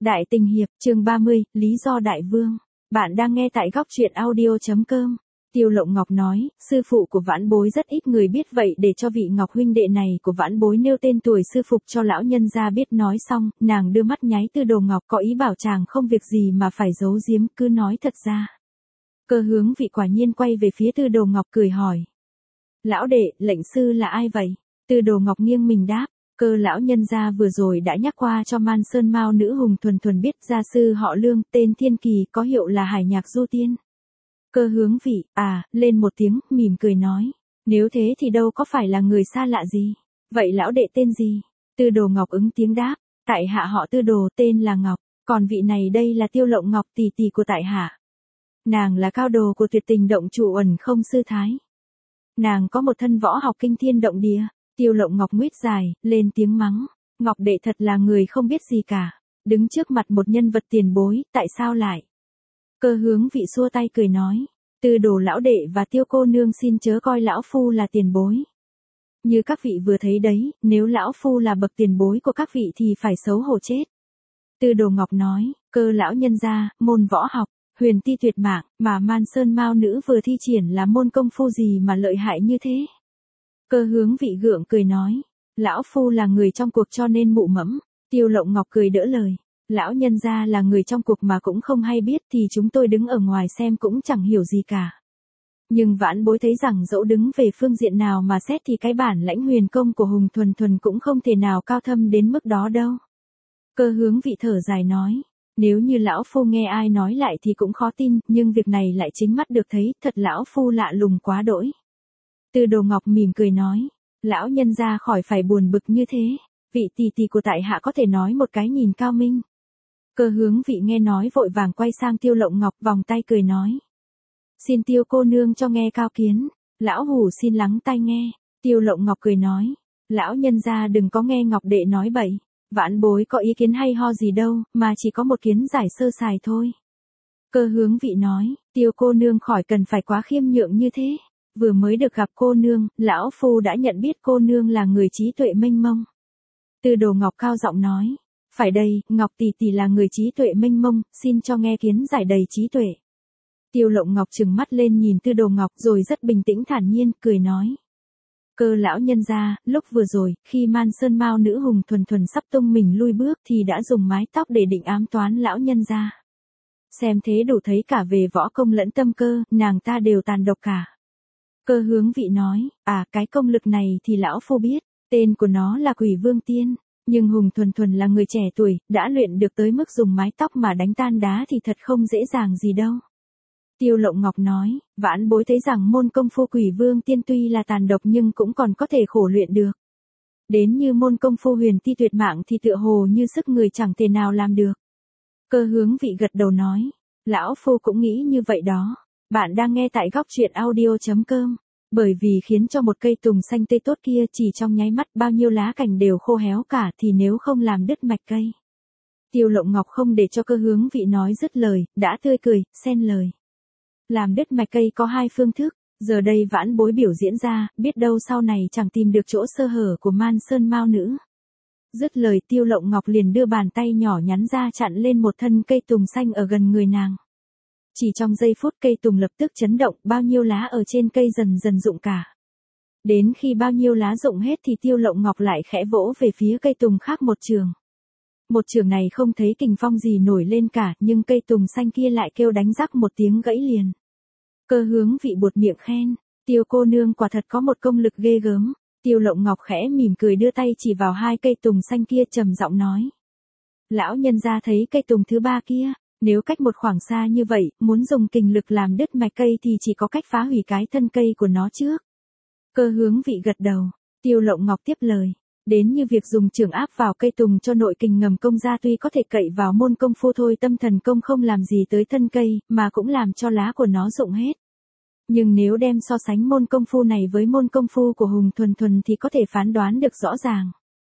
Đại tình hiệp, chương 30, lý do đại vương. Bạn đang nghe tại góc truyện audio.com. Tiêu Lộng Ngọc nói, sư phụ của Vãn Bối rất ít người biết, vậy để cho vị Ngọc huynh đệ này của Vãn Bối nêu tên tuổi sư phục cho lão nhân gia biết. Nói xong, nàng đưa mắt nháy Tư Đồ Ngọc, có ý bảo chàng không việc gì mà phải giấu giếm, cứ nói thật ra. Cơ Hướng Vị quả nhiên quay về phía Tư Đồ Ngọc cười hỏi. Lão đệ, lệnh sư là ai vậy? Tư Đồ Ngọc nghiêng mình đáp. Cơ lão nhân gia vừa rồi đã nhắc qua cho Man Sơn Mao nữ Hùng Thuần Thuần biết, gia sư họ Lương, tên Thiên Kỳ, có hiệu là Hải Nhạc Du Tiên. Cơ Hướng Vị, lên một tiếng, mỉm cười nói. Nếu thế thì đâu có phải là người xa lạ gì. Vậy lão đệ tên gì? Tư Đồ Ngọc ứng tiếng đáp. Tại hạ họ Tư Đồ, tên là Ngọc. Còn vị này đây là Tiêu Lộng Ngọc, tỷ tỷ của tại hạ. Nàng là cao đồ của Tuyệt Tình Động chủ Uẩn Không sư thái. Nàng có một thân võ học kinh thiên động địa. Tiêu Lộng Ngọc nguyết dài, lên tiếng mắng. Ngọc đệ thật là người không biết gì cả. Đứng trước mặt một nhân vật tiền bối, tại sao lại? Cơ Hướng Vị xua tay cười nói. Tư Đồ lão đệ và Tiêu cô nương xin chớ coi lão phu là tiền bối. Như các vị vừa thấy đấy, nếu lão phu là bậc tiền bối của các vị thì phải xấu hổ chết. Tư Đồ Ngọc nói, cơ lão nhân gia, môn võ học, huyền ti tuyệt mạng, mà Man Sơn Mao nữ vừa thi triển là môn công phu gì mà lợi hại như thế? Cơ Hướng Vị gượng cười nói, lão phu là người trong cuộc cho nên mụ mẫm. Tiêu Lộng Ngọc cười đỡ lời, lão nhân gia là người trong cuộc mà cũng không hay biết thì chúng tôi đứng ở ngoài xem cũng chẳng hiểu gì cả. Nhưng Vãn Bối thấy rằng dẫu đứng về phương diện nào mà xét thì cái bản lãnh huyền công của Hùng Thuần Thuần cũng không thể nào cao thâm đến mức đó đâu. Cơ Hướng Vị thở dài nói, nếu như lão phu nghe ai nói lại thì cũng khó tin, nhưng việc này lại chính mắt được thấy, thật lão phu lạ lùng quá đỗi. Tư Đồ Ngọc mỉm cười nói, lão nhân gia khỏi phải buồn bực như thế, vị tỷ tỷ của tại hạ có thể nói một cái nhìn cao minh. Cơ Hướng Vị nghe nói vội vàng quay sang Tiêu Lộng Ngọc vòng tay cười nói. Xin Tiêu cô nương cho nghe cao kiến, lão hủ xin lắng tai nghe. Tiêu Lộng Ngọc cười nói, lão nhân gia đừng có nghe Ngọc đệ nói bậy, Vãn Bối có ý kiến hay ho gì đâu, mà chỉ có một kiến giải sơ sài thôi. Cơ Hướng Vị nói, Tiêu cô nương khỏi cần phải quá khiêm nhượng như thế. Vừa mới được gặp cô nương, lão phu đã nhận biết cô nương là người trí tuệ mênh mông. Tư Đồ Ngọc cao giọng nói, phải đây, Ngọc tỷ tỷ là người trí tuệ mênh mông, xin cho nghe kiến giải đầy trí tuệ. Tiêu Lộng Ngọc trừng mắt lên nhìn Tư Đồ Ngọc rồi rất bình tĩnh thản nhiên, cười nói. Cơ lão nhân gia, lúc vừa rồi, khi Man Sơn Mao nữ Hùng Thuần Thuần sắp tung mình lui bước thì đã dùng mái tóc để định ám toán lão nhân gia. Xem thế đủ thấy cả về võ công lẫn tâm cơ, nàng ta đều tàn độc cả. Cơ Hướng Vị nói, cái công lực này thì lão phu biết, tên của nó là Quỷ Vương Tiên, nhưng Hùng Thuần Thuần là người trẻ tuổi, đã luyện được tới mức dùng mái tóc mà đánh tan đá thì thật không dễ dàng gì đâu. Tiêu Lộng Ngọc nói, Vãn Bối thấy rằng môn công phu Quỷ Vương Tiên tuy là tàn độc nhưng cũng còn có thể khổ luyện được. Đến như môn công phu huyền ti tuyệt mạng thì tựa hồ như sức người chẳng thể nào làm được. Cơ Hướng Vị gật đầu nói, lão phu cũng nghĩ như vậy đó. Bạn đang nghe tại góc truyện audio.com. Bởi vì khiến cho một cây tùng xanh tươi tốt kia chỉ trong nháy mắt bao nhiêu lá cành đều khô héo cả thì nếu không làm đứt mạch cây. Tiêu Lộng Ngọc không để cho Cơ Hướng Vị nói dứt lời, đã tươi cười, xen lời. Làm đứt mạch cây có hai phương thức, giờ đây Vãn Bối biểu diễn ra, biết đâu sau này chẳng tìm được chỗ sơ hở của Man Sơn Mao nữ. Dứt lời Tiêu Lộng Ngọc liền đưa bàn tay nhỏ nhắn ra chặn lên một thân cây tùng xanh ở gần người nàng. Chỉ trong giây phút cây tùng lập tức chấn động, bao nhiêu lá ở trên cây dần dần rụng cả. Đến khi bao nhiêu lá rụng hết thì Tiêu Lộng Ngọc lại khẽ vỗ về phía cây tùng khác một trường. Một trường này không thấy kình phong gì nổi lên cả, nhưng cây tùng xanh kia lại kêu đánh rắc một tiếng gãy liền. Cơ Hướng Vị buột miệng khen, Tiêu cô nương quả thật có một công lực ghê gớm. Tiêu Lộng Ngọc khẽ mỉm cười đưa tay chỉ vào hai cây tùng xanh kia trầm giọng nói. Lão nhân gia thấy cây tùng thứ ba kia. Nếu cách một khoảng xa như vậy, muốn dùng kình lực làm đứt mạch cây thì chỉ có cách phá hủy cái thân cây của nó trước. Cơ Hướng Vị gật đầu, Tiêu Lộng Ngọc tiếp lời. Đến như việc dùng chưởng áp vào cây tùng cho nội kình ngầm công ra tuy có thể cậy vào môn công phu thôi, tâm thần công không làm gì tới thân cây, mà cũng làm cho lá của nó rụng hết. Nhưng nếu đem so sánh môn công phu này với môn công phu của Hùng Thuần Thuần thì có thể phán đoán được rõ ràng.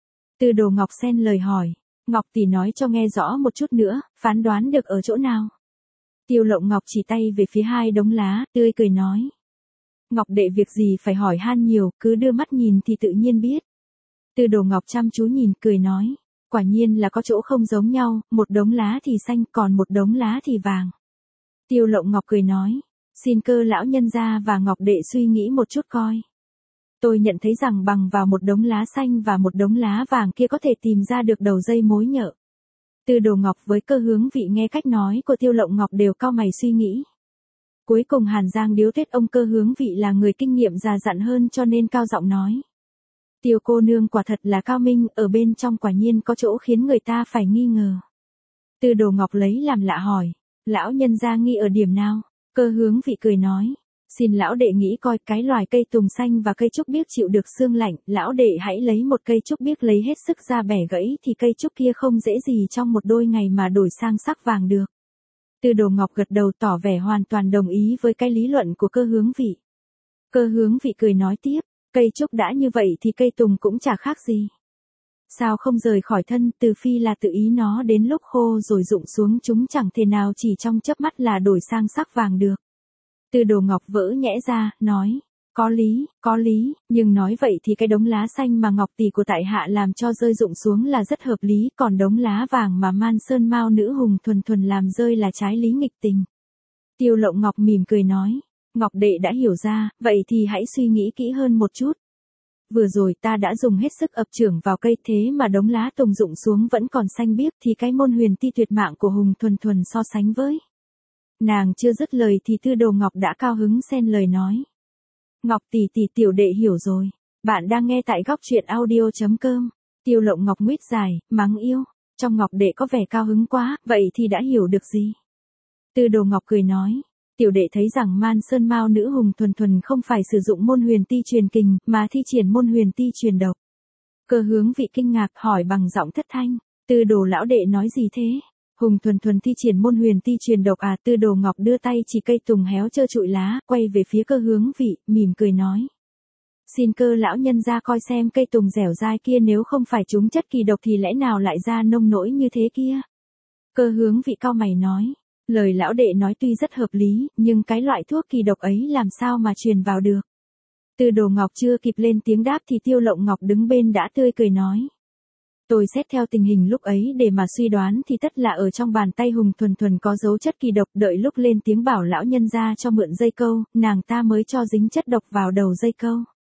Tư Đồ Ngọc xen lời hỏi. Ngọc tỷ nói cho nghe rõ một chút nữa, phán đoán được ở chỗ nào? Tiêu Lộng Ngọc chỉ tay về phía hai đống lá, tươi cười nói. Ngọc đệ việc gì phải hỏi han nhiều, cứ đưa mắt nhìn thì tự nhiên biết. Tư Đồ Ngọc chăm chú nhìn, cười nói. quả nhiên là có chỗ không giống nhau, một đống lá thì xanh còn một đống lá thì vàng. Tiêu Lộng Ngọc cười nói, xin Cơ lão nhân gia và Ngọc đệ suy nghĩ một chút coi. Tôi nhận thấy rằng bằng vào một đống lá xanh và một đống lá vàng kia có thể tìm ra được đầu dây mối nhợ. Tư Đồ Ngọc với Cơ Hướng Vị nghe cách nói của Tiêu Lộng Ngọc đều cau mày suy nghĩ. Cuối cùng Hàn Giang điếu thuyết ông Cơ Hướng Vị là người kinh nghiệm già dặn hơn cho nên cao giọng nói. Tiêu cô nương quả thật là cao minh, ở bên trong quả nhiên có chỗ khiến người ta phải nghi ngờ. Tư Đồ Ngọc lấy làm lạ hỏi, lão nhân gia nghi ở điểm nào? Cơ Hướng Vị cười nói, xin lão đệ nghĩ coi, cái loài cây tùng xanh và cây trúc biếc chịu được sương lạnh, lão đệ hãy lấy một cây trúc biếc lấy hết sức ra bẻ gãy thì cây trúc kia không dễ gì trong một đôi ngày mà đổi sang sắc vàng được. Tư Đồ Ngọc gật đầu tỏ vẻ hoàn toàn đồng ý với cái lý luận của Cơ Hướng Vị. Cơ Hướng Vị cười nói tiếp, cây trúc đã như vậy thì cây tùng cũng chả khác gì. Sao không rời khỏi thân, từ phi là tự ý nó đến lúc khô rồi rụng xuống chúng chẳng thể nào chỉ trong chớp mắt là đổi sang sắc vàng được. Tư Đồ Ngọc vỡ nhẽ ra, nói, có lý, nhưng nói vậy thì cái đống lá xanh mà Ngọc tỷ của tại hạ làm cho rơi rụng xuống là rất hợp lý, còn đống lá vàng mà Man Sơn Mao nữ hùng thuần thuần làm rơi là trái lý nghịch tình. Tiêu Lộng Ngọc mỉm cười nói, Ngọc đệ đã hiểu ra, vậy thì hãy suy nghĩ kỹ hơn một chút. Vừa rồi ta đã dùng hết sức ập chưởng vào cây thế mà đống lá tùng rụng xuống vẫn còn xanh biếc thì cái môn huyền ti tuyệt mạng của Hùng thuần thuần so sánh với. Nàng chưa dứt lời thì Tư Đồ Ngọc đã cao hứng xen lời nói. Ngọc tỷ tỷ tiểu đệ hiểu rồi, bạn đang nghe tại góc truyện audio.com. Tiêu Lộng Ngọc nguyết dài, mắng yêu, trong Ngọc đệ có vẻ cao hứng quá, vậy thì đã hiểu được gì? Tư Đồ Ngọc cười nói, tiểu đệ thấy rằng Man Sơn Mao nữ hùng thuần thuần không phải sử dụng môn huyền ti truyền kình, mà thi triển môn huyền ti truyền độc. Cơ Hướng Vị kinh ngạc hỏi bằng giọng thất thanh, Tư Đồ lão đệ nói gì thế? Hùng thuần thuần thi triển môn huyền ti truyền độc à? Tư Đồ Ngọc đưa tay chỉ cây tùng héo trơ trụi lá, quay về phía Cơ Hướng Vị, mỉm cười nói. Xin Cơ lão nhân ra coi xem cây tùng dẻo dai kia nếu không phải chúng chất kỳ độc thì lẽ nào lại ra nông nỗi như thế kia? Cơ Hướng Vị cau mày nói, lời lão đệ nói tuy rất hợp lý, nhưng cái loại thuốc kỳ độc ấy làm sao mà truyền vào được? Tư Đồ Ngọc chưa kịp lên tiếng đáp thì Tiêu Lộng Ngọc đứng bên đã tươi cười nói. Tôi xét theo tình hình lúc ấy để mà suy đoán thì tất là ở trong bàn tay Hùng thuần thuần có dấu chất kỳ độc, đợi lúc lên tiếng bảo lão nhân ra cho mượn dây câu, nàng ta mới cho dính chất độc vào đầu dây câu.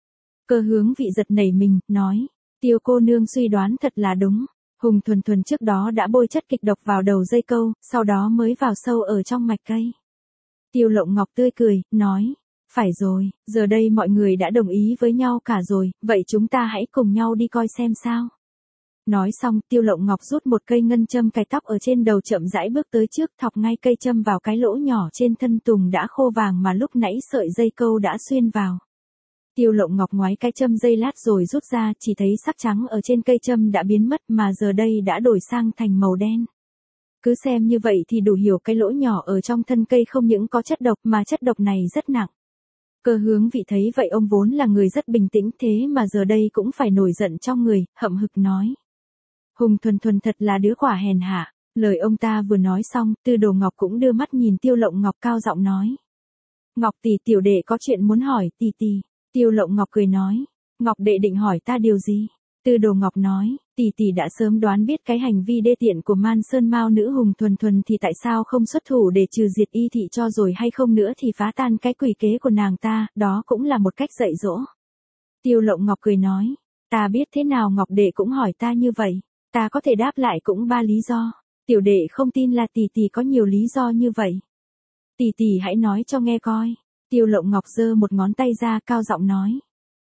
Cơ Hướng Vị giật nảy mình, nói, Tiêu cô nương suy đoán thật là đúng. Hùng thuần thuần trước đó đã bôi chất kịch độc vào đầu dây câu, sau đó mới vào sâu ở trong mạch cây. Tiêu Lộng Ngọc tươi cười, nói, phải rồi, giờ đây mọi người đã đồng ý với nhau cả rồi, vậy chúng ta hãy cùng nhau đi coi xem sao. Nói xong, Tiêu Lộng Ngọc rút một cây ngân châm cài tóc ở trên đầu chậm rãi bước tới trước, thọc ngay cây châm vào cái lỗ nhỏ trên thân tùng đã khô vàng mà lúc nãy sợi dây câu đã xuyên vào. Tiêu Lộng Ngọc ngoái cái châm dây lát rồi rút ra, chỉ thấy sắc trắng ở trên cây châm đã biến mất mà giờ đây đã đổi sang thành màu đen. Cứ xem như vậy thì đủ hiểu cái lỗ nhỏ ở trong thân cây không những có chất độc mà chất độc này rất nặng. Cơ Hướng Vị thấy vậy ông vốn là người rất bình tĩnh thế mà giờ đây cũng phải nổi giận trong người, hậm hực nói. Hùng thuần thuần thật là đứa quả hèn hạ. Lời ông ta vừa nói xong, Tư Đồ Ngọc cũng đưa mắt nhìn Tiêu Lộng Ngọc cao giọng nói. Ngọc tỷ tiểu đệ có chuyện muốn hỏi tỷ tỷ. Tiêu Lộng Ngọc cười nói. Ngọc đệ định hỏi ta điều gì? Tư Đồ Ngọc nói, tỷ tỷ đã sớm đoán biết cái hành vi đê tiện của Man Sơn Mao nữ Hùng thuần thuần thì tại sao không xuất thủ để trừ diệt y thị cho rồi hay không nữa thì phá tan cái quỷ kế của nàng ta, đó cũng là một cách dạy dỗ. Tiêu Lộng Ngọc cười nói, ta biết thế nào Ngọc đệ cũng hỏi ta như vậy, ta có thể đáp lại cũng 3 lý do, tiểu đệ không tin là tỷ tỷ có nhiều lý do như vậy. Tỷ tỷ hãy nói cho nghe coi. Tiêu Lộng Ngọc giơ một ngón tay ra cao giọng nói.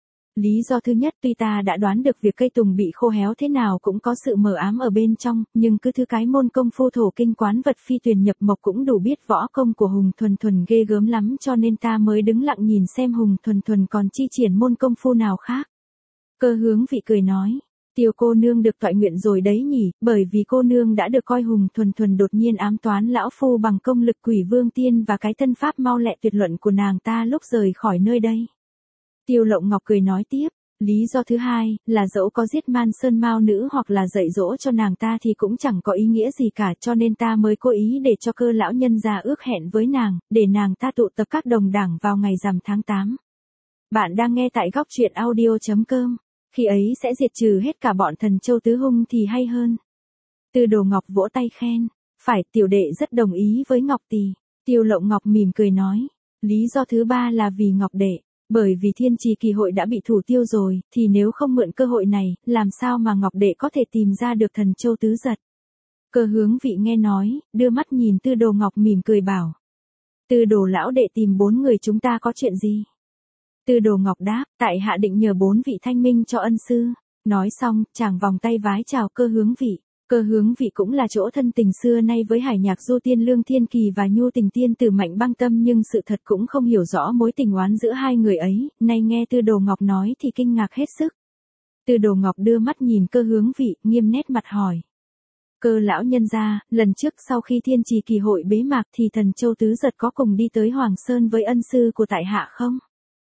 Lý do thứ nhất, tuy ta đã đoán được việc cây tùng bị khô héo thế nào cũng có sự mờ ám ở bên trong, nhưng cứ thứ cái môn công phu thổ kinh quán vật phi tuyền nhập mộc cũng đủ biết võ công của Hùng thuần thuần ghê gớm lắm cho nên ta mới đứng lặng nhìn xem Hùng thuần thuần còn chi triển môn công phu nào khác. Cơ Hướng Vị cười nói, Tiêu cô nương được toại nguyện rồi đấy nhỉ, bởi vì cô nương đã được coi Hùng thuần thuần đột nhiên ám toán lão phu bằng công lực Quỷ Vương Tiên và cái thân pháp mau lẹ tuyệt luận của nàng ta lúc rời khỏi nơi đây. Tiêu Lộng Ngọc cười nói tiếp, lý do thứ hai, là dẫu có giết Man Sơn Mao nữ hoặc là dạy dỗ cho nàng ta thì cũng chẳng có ý nghĩa gì cả cho nên ta mới cố ý để cho Cơ lão nhân ra ước hẹn với nàng, để nàng ta tụ tập các đồng đảng vào ngày rằm tháng 8. Bạn đang nghe tại góc truyện audio.com. Khi ấy sẽ diệt trừ hết cả bọn Thần Châu Tứ Hung thì hay hơn. Tư Đồ Ngọc vỗ tay khen. Phải, tiểu đệ rất đồng ý với Ngọc tỷ. Tiêu Lộng Ngọc mỉm cười nói. Lý do thứ ba là vì Ngọc đệ. Bởi vì Thiên Trì Kỳ Hội đã bị thủ tiêu rồi, thì nếu không mượn cơ hội này, làm sao mà Ngọc đệ có thể tìm ra được Thần Châu Tứ Giật. Cơ Hướng Vị nghe nói, đưa mắt nhìn Tư Đồ Ngọc mỉm cười bảo. Tư Đồ lão đệ tìm 4 người chúng ta có chuyện gì? Tư Đồ Ngọc đáp, tại hạ định nhờ 4 vị thanh minh cho ân sư. Nói xong, chàng vòng tay vái chào Cơ Hướng Vị. Cơ Hướng Vị cũng là chỗ thân tình xưa nay với Hải Nhạc Du Tiên Lương Thiên Kỳ và Nhu Tình Tiên Tử Mạnh Băng Tâm, nhưng sự thật cũng không hiểu rõ mối tình oán giữa hai người ấy, nay nghe Tư Đồ Ngọc nói thì kinh ngạc hết sức. Tư Đồ Ngọc đưa mắt nhìn Cơ Hướng Vị, nghiêm nét mặt hỏi. Cơ lão nhân gia, lần trước sau khi Thiên Trì Kỳ Hội bế mạc thì Thần Châu Tứ Giật có cùng đi tới Hoàng Sơn với ân sư của tại hạ không?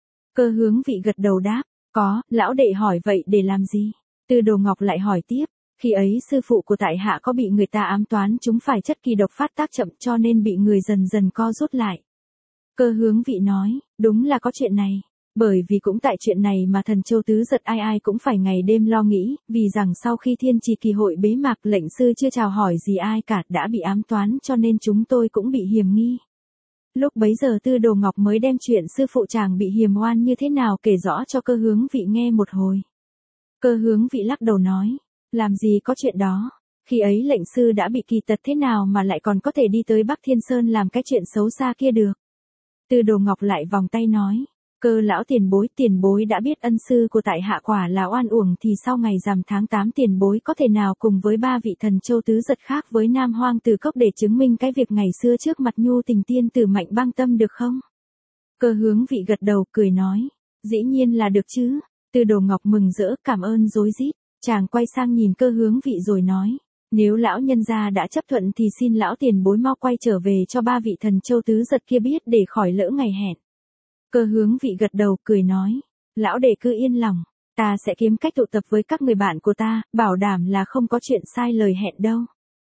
Cơ Hướng Vị gật đầu đáp, có, lão đệ hỏi vậy để làm gì? Tư Đồ Ngọc lại hỏi tiếp, khi ấy sư phụ của tại hạ có bị người ta ám toán chúng phải chất kỳ độc phát tác chậm cho nên bị người dần dần co rút lại. Cơ Hướng Vị nói, đúng là có chuyện này. Bởi vì cũng tại chuyện này mà Thần Châu Tứ Giật ai ai cũng phải ngày đêm lo nghĩ, vì rằng sau khi Thiên Trì Kỳ Hội bế mạc lệnh sư chưa chào hỏi gì ai cả đã bị ám toán cho nên chúng tôi cũng bị hiềm nghi. Lúc bấy giờ Tư Đồ Ngọc mới đem chuyện sư phụ chàng bị hiềm oan như thế nào kể rõ cho Cơ Hướng Vị nghe một hồi. Cơ Hướng Vị lắc đầu nói, làm gì có chuyện đó, khi ấy lệnh sư đã bị kỳ tật thế nào mà lại còn có thể đi tới Bắc Thiên Sơn làm cái chuyện xấu xa kia được. Tư Đồ Ngọc lại vòng tay nói, Cơ lão tiền bối đã biết ân sư của tại hạ quả là oan uổng thì sau ngày rằm tháng 8 tiền bối có thể nào cùng với 3 vị Thần Châu Tứ Giật khác với Nam Hoang Từ Cốc để chứng minh cái việc ngày xưa trước mặt Nhu Tình Tiên Tử Mạnh Băng Tâm được không? Cơ Hướng Vị gật đầu cười nói, dĩ nhiên là được chứ. Tư Đồ Ngọc mừng rỡ cảm ơn rối rít, chàng quay sang nhìn Cơ Hướng Vị rồi nói, nếu lão nhân gia đã chấp thuận thì xin lão tiền bối mau quay trở về cho 3 vị Thần Châu Tứ Giật kia biết để khỏi lỡ ngày hẹn. Cơ Hướng Vị gật đầu cười nói, lão đệ cứ yên lòng, ta sẽ kiếm cách tụ tập với các người bạn của ta, bảo đảm là không có chuyện sai lời hẹn đâu.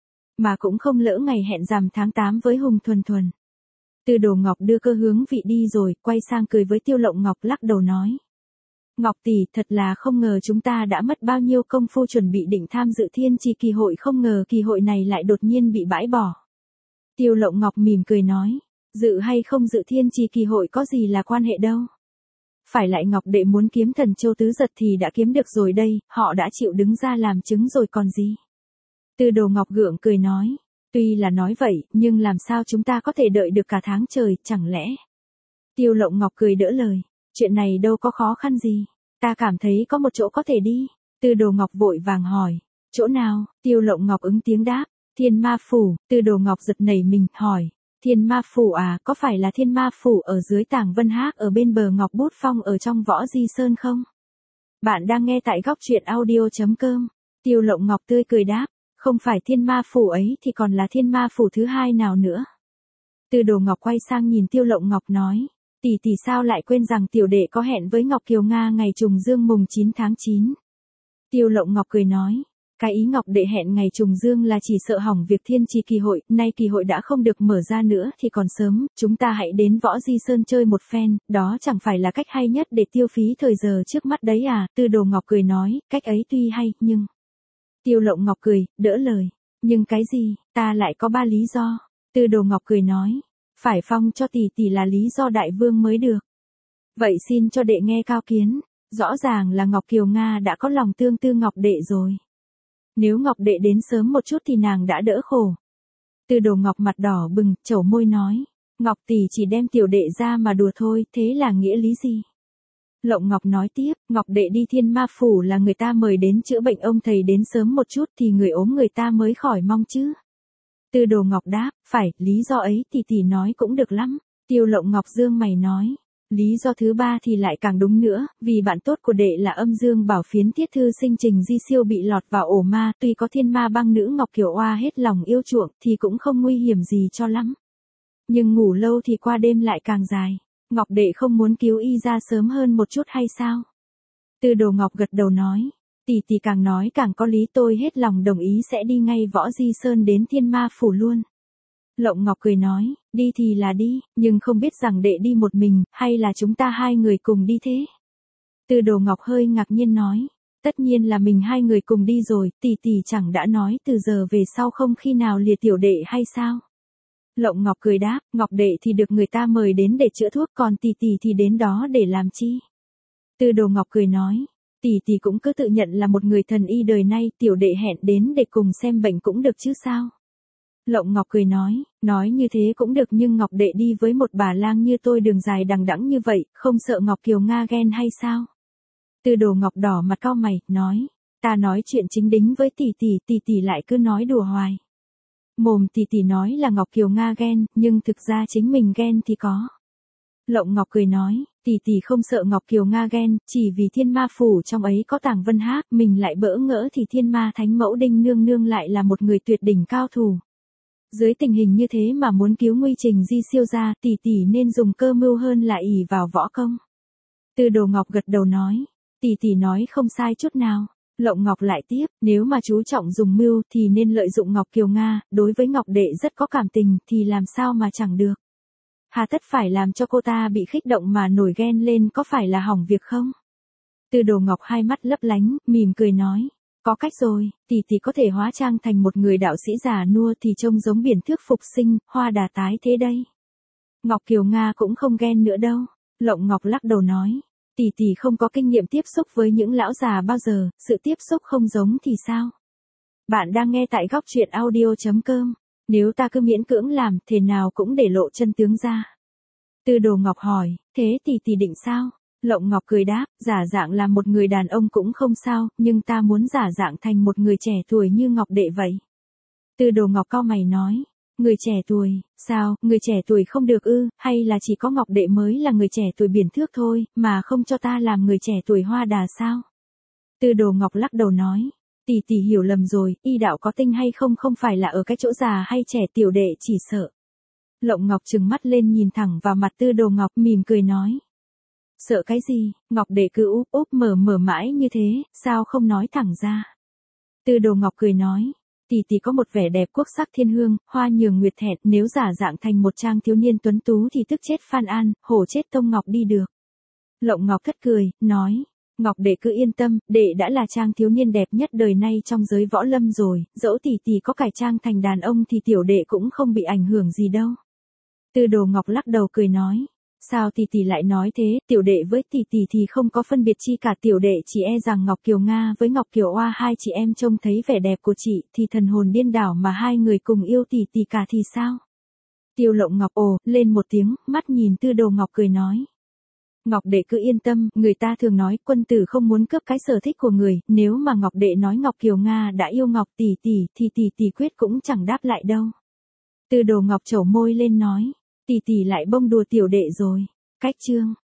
Mà cũng không lỡ ngày hẹn rằm tháng 8 với Hùng Thuần Thuần. Tư Đồ Ngọc đưa Cơ Hướng Vị đi rồi, quay sang cười với Tiêu Lộng Ngọc lắc đầu nói. Ngọc tỷ, thật là không ngờ chúng ta đã mất bao nhiêu công phu chuẩn bị định tham dự Thiên Trì Kỳ Hội, không ngờ kỳ hội này lại đột nhiên bị bãi bỏ. Tiêu Lộng Ngọc mỉm cười nói. Dự hay không dự Thiên Trì Kỳ Hội có gì là quan hệ đâu. Phải lại Ngọc đệ muốn kiếm Thần Châu Tứ Giật thì đã kiếm được rồi đây, họ đã chịu đứng ra làm chứng rồi còn gì. Tư Đồ Ngọc gượng cười nói, tuy là nói vậy, nhưng làm sao chúng ta có thể đợi được cả tháng trời, chẳng lẽ. Tiêu Lộng Ngọc cười đỡ lời, chuyện này đâu có khó khăn gì, ta cảm thấy có một chỗ có thể đi. Tư Đồ Ngọc vội vàng hỏi, chỗ nào? Tiêu Lộng Ngọc ứng tiếng đáp, Thiên Ma Phủ. Tư Đồ Ngọc giật nảy mình, hỏi. Thiên Ma Phủ à, có phải là Thiên Ma Phủ ở dưới Tàng Vân Hác ở bên bờ Ngọc Bút Phong ở trong Võ Di Sơn không? Bạn đang nghe tại góc truyện audio.com. Tiêu Lộng Ngọc tươi cười đáp, không phải Thiên Ma Phủ ấy thì còn là Thiên Ma Phủ thứ hai nào nữa? Tư Đồ Ngọc quay sang nhìn Tiêu Lộng Ngọc nói, tỷ tỷ sao lại quên rằng tiểu đệ có hẹn với Ngọc Kiều Nga ngày trùng dương mùng 9 tháng 9. Tiêu Lộng Ngọc cười nói, cái ý Ngọc đệ hẹn ngày trùng dương là chỉ sợ hỏng việc Thiên Trì Kỳ Hội, nay kỳ hội đã không được mở ra nữa thì còn sớm, chúng ta hãy đến Võ Di Sơn chơi một phen, đó chẳng phải là cách hay nhất để tiêu phí thời giờ trước mắt đấy à. Tư Đồ Ngọc cười nói, cách ấy tuy hay, nhưng... Tiêu Lộng Ngọc cười, đỡ lời, nhưng cái gì, ta lại có 3 lý do. Tư Đồ Ngọc cười nói, phải phong cho tỷ tỷ là lý do đại vương mới được. Vậy xin cho đệ nghe cao kiến, rõ ràng là Ngọc Kiều Nga đã có lòng tương tư Ngọc đệ rồi. Nếu Ngọc đệ đến sớm một chút thì nàng đã đỡ khổ. Tư Đồ Ngọc mặt đỏ bừng, chẩu môi nói, Ngọc tỷ chỉ đem tiểu đệ ra mà đùa thôi, thế là nghĩa lý gì? Lộng Ngọc nói tiếp, Ngọc đệ đi Thiên Ma Phủ là người ta mời đến chữa bệnh, ông thầy đến sớm một chút thì người ốm người ta mới khỏi mong chứ. Tư Đồ Ngọc đáp, phải, lý do ấy thì tỷ nói cũng được lắm. Tiêu Lộng Ngọc dương mày nói, lý do thứ 3 thì lại càng đúng nữa, vì bạn tốt của đệ là Âm Dương Bảo Phiến Tiết Thư Sinh Trình Di Siêu bị lọt vào ổ ma, tuy có Thiên Ma băng nữ Ngọc Kiều Oa hết lòng yêu chuộng thì cũng không nguy hiểm gì cho lắm. Nhưng ngủ lâu thì qua đêm lại càng dài, Ngọc đệ không muốn cứu y ra sớm hơn một chút hay sao? Tư Đồ Ngọc gật đầu nói, tỷ tỷ càng nói càng có lý, tôi hết lòng đồng ý sẽ đi ngay Võ Di Sơn đến Thiên Ma Phủ luôn. Lộng Ngọc cười nói, đi thì là đi, nhưng không biết rằng đệ đi một mình, hay là chúng ta 2 người cùng đi thế? Tư Đồ Ngọc hơi ngạc nhiên nói, Tất nhiên là mình hai người cùng đi rồi, tỷ chẳng đã nói từ giờ về sau không khi nào lìa tiểu đệ hay sao? Lộng Ngọc cười đáp, Ngọc đệ thì được người ta mời đến để chữa thuốc, còn tỷ thì đến đó để làm chi? Tư Đồ Ngọc cười nói, tỷ cũng cứ tự nhận là một người thần y đời nay, tiểu đệ hẹn đến để cùng xem bệnh cũng được chứ sao? Lộng Ngọc cười nói như thế cũng được, nhưng Ngọc đệ đi với một bà lang như tôi đường dài đằng đẵng như vậy, không sợ Ngọc Kiều Nga ghen hay sao? Tư Đồ Ngọc đỏ mặt cau mày, nói, ta nói chuyện chính đính với tỷ lại cứ nói đùa hoài. Mồm tỷ nói là Ngọc Kiều Nga ghen, nhưng thực ra chính mình ghen thì có. Lộng Ngọc cười nói, tỷ không sợ Ngọc Kiều Nga ghen, chỉ vì Thiên Ma phủ trong ấy có Tàng Vân Hác, mình lại bỡ ngỡ thì Thiên Ma Thánh Mẫu Đinh nương nương lại là một người tuyệt đỉnh cao thủ. Dưới tình hình như thế mà muốn cứu nguy trình di siêu ra, tỷ nên dùng cơ mưu hơn là ỷ vào võ công. Tư Đồ Ngọc gật đầu nói, tỷ nói không sai chút nào. Lộng Ngọc lại tiếp, nếu mà chú trọng dùng mưu thì nên lợi dụng Ngọc Kiều Nga, đối với Ngọc đệ rất có cảm tình thì làm sao mà chẳng được. Hà tất phải làm cho cô ta bị khích động mà nổi ghen lên, có phải là hỏng việc không? Tư Đồ Ngọc hai mắt lấp lánh, mỉm cười nói, có cách rồi, tỷ có thể hóa trang thành một người đạo sĩ già nua thì trông giống biển thước phục sinh, hoa đà tái thế đây. Ngọc Kiều Nga cũng không ghen nữa đâu. Lộng Ngọc lắc đầu nói, tỷ không có kinh nghiệm tiếp xúc với những lão già bao giờ, sự tiếp xúc không giống thì sao? Bạn đang nghe tại góc truyện audio.com. Nếu ta cứ miễn cưỡng làm, thế nào cũng để lộ chân tướng ra. Tư Đồ Ngọc hỏi, thế tỷ định sao? Lộng Ngọc cười đáp, giả dạng là một người đàn ông cũng không sao, nhưng ta muốn giả dạng thành một người trẻ tuổi như Ngọc đệ vậy. Tư Đồ Ngọc cau mày nói, người trẻ tuổi, sao, người trẻ tuổi không được ư, hay là chỉ có Ngọc đệ mới là người trẻ tuổi biển thước thôi, mà không cho ta làm người trẻ tuổi hoa đà sao? Tư Đồ Ngọc lắc đầu nói, tỷ hiểu lầm rồi, y đạo có tinh hay không không phải là ở cái chỗ già hay trẻ, tiểu đệ chỉ sợ. Lộng Ngọc trừng mắt lên nhìn thẳng vào mặt Tư Đồ Ngọc, mỉm cười nói, sợ cái gì? Ngọc đệ cứ úp mở mãi như thế, sao không nói thẳng ra? Tư Đồ Ngọc cười nói, tỷ có một vẻ đẹp quốc sắc thiên hương, hoa nhường nguyệt thẹn, nếu giả dạng thành một trang thiếu niên tuấn tú thì tức chết Phan An, hổ chết Tông Ngọc đi được. Lộng Ngọc thất cười, nói, Ngọc đệ cứ yên tâm, đệ đã là trang thiếu niên đẹp nhất đời nay trong giới võ lâm rồi, dẫu tỷ có cải trang thành đàn ông thì tiểu đệ cũng không bị ảnh hưởng gì đâu. Tư Đồ Ngọc lắc đầu cười nói, sao tỷ lại nói thế, tiểu đệ với tỷ thì không có phân biệt chi cả, tiểu đệ chỉ e rằng Ngọc Kiều Nga với Ngọc Kiều Oa hai chị em trông thấy vẻ đẹp của chị thì thần hồn điên đảo mà hai người cùng yêu tỷ cả thì sao? Tiêu Lộng Ngọc ồ lên một tiếng, mắt nhìn Tư Đồ Ngọc cười nói, Ngọc đệ cứ yên tâm, người ta thường nói quân tử không muốn cướp cái sở thích của người, nếu mà Ngọc đệ nói Ngọc Kiều Nga đã yêu Ngọc tỷ thì tỷ quyết cũng chẳng đáp lại đâu. Tư Đồ Ngọc trẩu môi lên nói, tỷ lại bông đùa tiểu đệ rồi. Cách chương